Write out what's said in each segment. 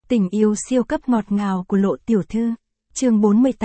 Tình yêu siêu cấp ngọt ngào của Lộ tiểu thư. Chương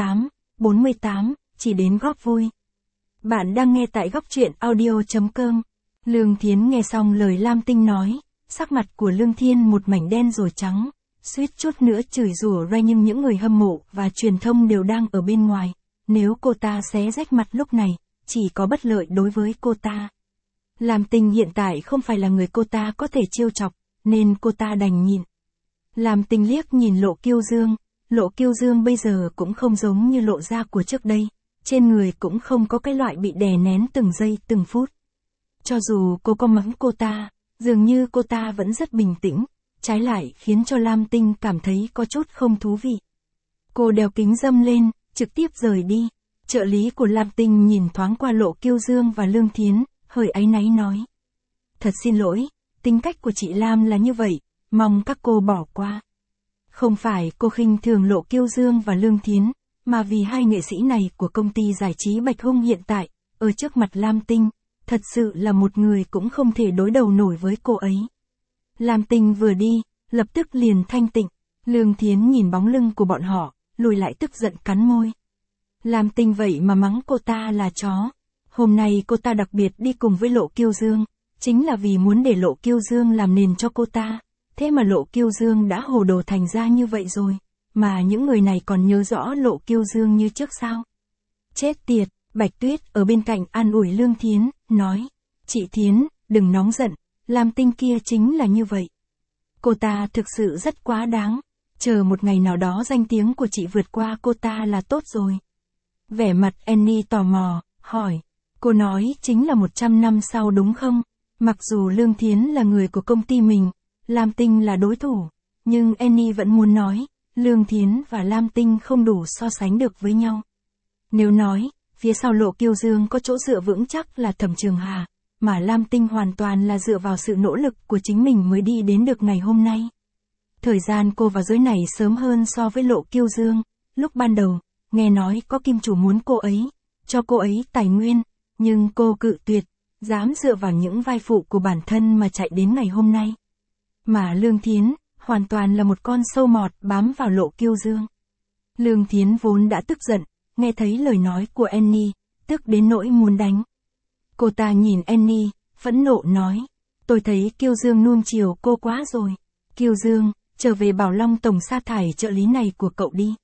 48, chỉ đến góp vui. Bạn đang nghe tại góc truyện audio.com. Lương Thiến nghe xong lời Lam Tinh nói, sắc mặt của Lương Thiên một mảnh đen rồi trắng, suýt chút nữa chửi rủa ra, nhưng những người hâm mộ và truyền thông đều đang ở bên ngoài. Nếu cô ta xé rách mặt lúc này, chỉ có bất lợi đối với cô ta. Lam Tinh hiện tại không phải là người cô ta có thể trêu chọc, nên cô ta đành nhịn. Lam Tinh liếc nhìn Lộ Kiêu Dương. Lộ Kiêu Dương bây giờ cũng không giống như Lộ gia của trước đây, trên người cũng không có cái loại bị đè nén từng giây từng phút. Cho dù cô có mắng cô ta, dường như cô ta vẫn rất bình tĩnh, trái lại khiến cho Lam Tinh cảm thấy có chút không thú vị. Cô đeo kính râm lên, trực tiếp rời đi. Trợ lý của Lam Tinh nhìn thoáng qua Lộ Kiêu Dương và Lương Thiến, hơi áy náy nói. Thật xin lỗi, tính cách của chị Lam là như vậy, mong các cô bỏ qua. Không phải cô khinh thường Lộ Kiêu Dương và Lương Thiến, mà vì hai nghệ sĩ này của công ty giải trí Bạch Hung hiện tại, ở trước mặt Lam Tinh, thật sự là một người cũng không thể đối đầu nổi với cô ấy. Lam Tinh vừa đi, lập tức liền thanh tịnh. Lương Thiến nhìn bóng lưng của bọn họ, lùi lại tức giận cắn môi. Lam Tinh vậy mà mắng cô ta là chó. Hôm nay cô ta đặc biệt đi cùng với Lộ Kiêu Dương, chính là vì muốn để Lộ Kiêu Dương làm nền cho cô ta. Thế mà Lộ Kiêu Dương đã hồ đồ thành ra như vậy rồi, mà những người này còn nhớ rõ Lộ Kiêu Dương như trước sao? Chết tiệt. Bạch Tuyết ở bên cạnh an ủi Lương Thiến, nói, chị Thiến, đừng nóng giận, Lam Tinh kia chính là như vậy. Cô ta thực sự rất quá đáng, chờ một ngày nào đó danh tiếng của chị vượt qua cô ta là tốt rồi. Vẻ mặt Annie tò mò, hỏi, cô nói chính là 100 năm sau đúng không? Mặc dù Lương Thiến là người của công ty mình, Lam Tinh là đối thủ, nhưng Annie vẫn muốn nói, Lương Thiến và Lam Tinh không đủ so sánh được với nhau. Nếu nói, phía sau Lộ Kiêu Dương có chỗ dựa vững chắc là Thẩm Trường Hà, mà Lam Tinh hoàn toàn là dựa vào sự nỗ lực của chính mình mới đi đến được ngày hôm nay. Thời gian cô vào giới này sớm hơn so với Lộ Kiêu Dương, lúc ban đầu, nghe nói có kim chủ muốn cô ấy, cho cô ấy tài nguyên, nhưng cô cự tuyệt, dám dựa vào những vai phụ của bản thân mà chạy đến ngày hôm nay. Mà Lương Thiến, hoàn toàn là một con sâu mọt bám vào Lộ Kiêu Dương. Lương Thiến vốn đã tức giận, nghe thấy lời nói của Annie, tức đến nỗi muốn đánh. Cô ta nhìn Annie, phẫn nộ nói, tôi thấy Kiêu Dương nuông chiều cô quá rồi. Kiêu Dương, trở về bảo Long Tổng sa thải trợ lý này của cậu đi.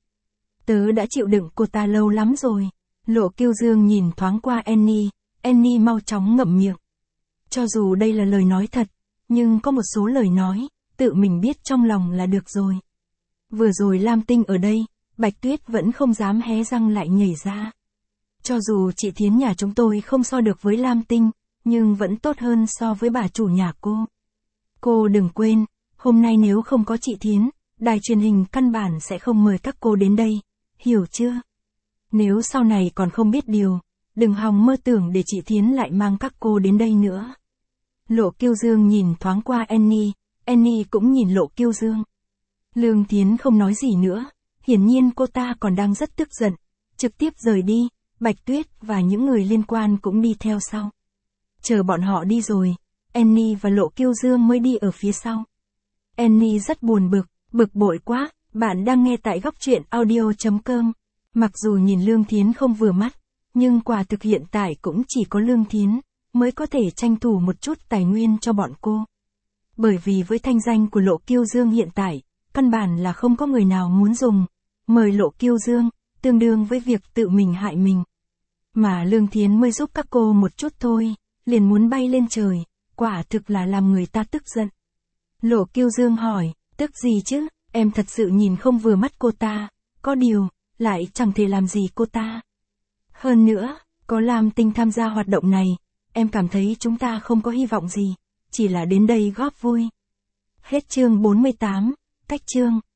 Tớ đã chịu đựng cô ta lâu lắm rồi. Lộ Kiêu Dương nhìn thoáng qua Annie mau chóng ngậm miệng. Cho dù đây là lời nói thật, nhưng có một số lời nói, tự mình biết trong lòng là được rồi. Vừa rồi Lam Tinh ở đây, Bạch Tuyết vẫn không dám hé răng lại nhảy ra. Cho dù chị Thiến nhà chúng tôi không so được với Lam Tinh, nhưng vẫn tốt hơn so với bà chủ nhà cô. Cô đừng quên, hôm nay nếu không có chị Thiến, đài truyền hình căn bản sẽ không mời các cô đến đây, hiểu chưa? Nếu sau này còn không biết điều, đừng hòng mơ tưởng để chị Thiến lại mang các cô đến đây nữa. Lộ Kiêu Dương nhìn thoáng qua Annie cũng nhìn Lộ Kiêu Dương. Lương Thiến không nói gì nữa, hiển nhiên cô ta còn đang rất tức giận, trực tiếp rời đi, Bạch Tuyết và những người liên quan cũng đi theo sau. Chờ bọn họ đi rồi, Annie và Lộ Kiêu Dương mới đi ở phía sau. Annie rất buồn bực bội quá. Bạn đang nghe tại góc truyện audio.com. Mặc dù nhìn Lương Thiến không vừa mắt, nhưng quả thực hiện tại cũng chỉ có Lương Thiến mới có thể tranh thủ một chút tài nguyên cho bọn cô. Bởi vì với thanh danh của Lộ Kiêu Dương hiện tại, căn bản là không có người nào muốn dùng, mời Lộ Kiêu Dương, tương đương với việc tự mình hại mình. Mà Lương Thiến mới giúp các cô một chút thôi, liền muốn bay lên trời, quả thực là làm người ta tức giận. Lộ Kiêu Dương hỏi, tức gì chứ, em thật sự nhìn không vừa mắt cô ta, có điều, lại chẳng thể làm gì cô ta. Hơn nữa, có Lam Tinh tham gia hoạt động này, em cảm thấy chúng ta không có hy vọng gì, chỉ là đến đây góp vui. Hết chương 48, cách chương.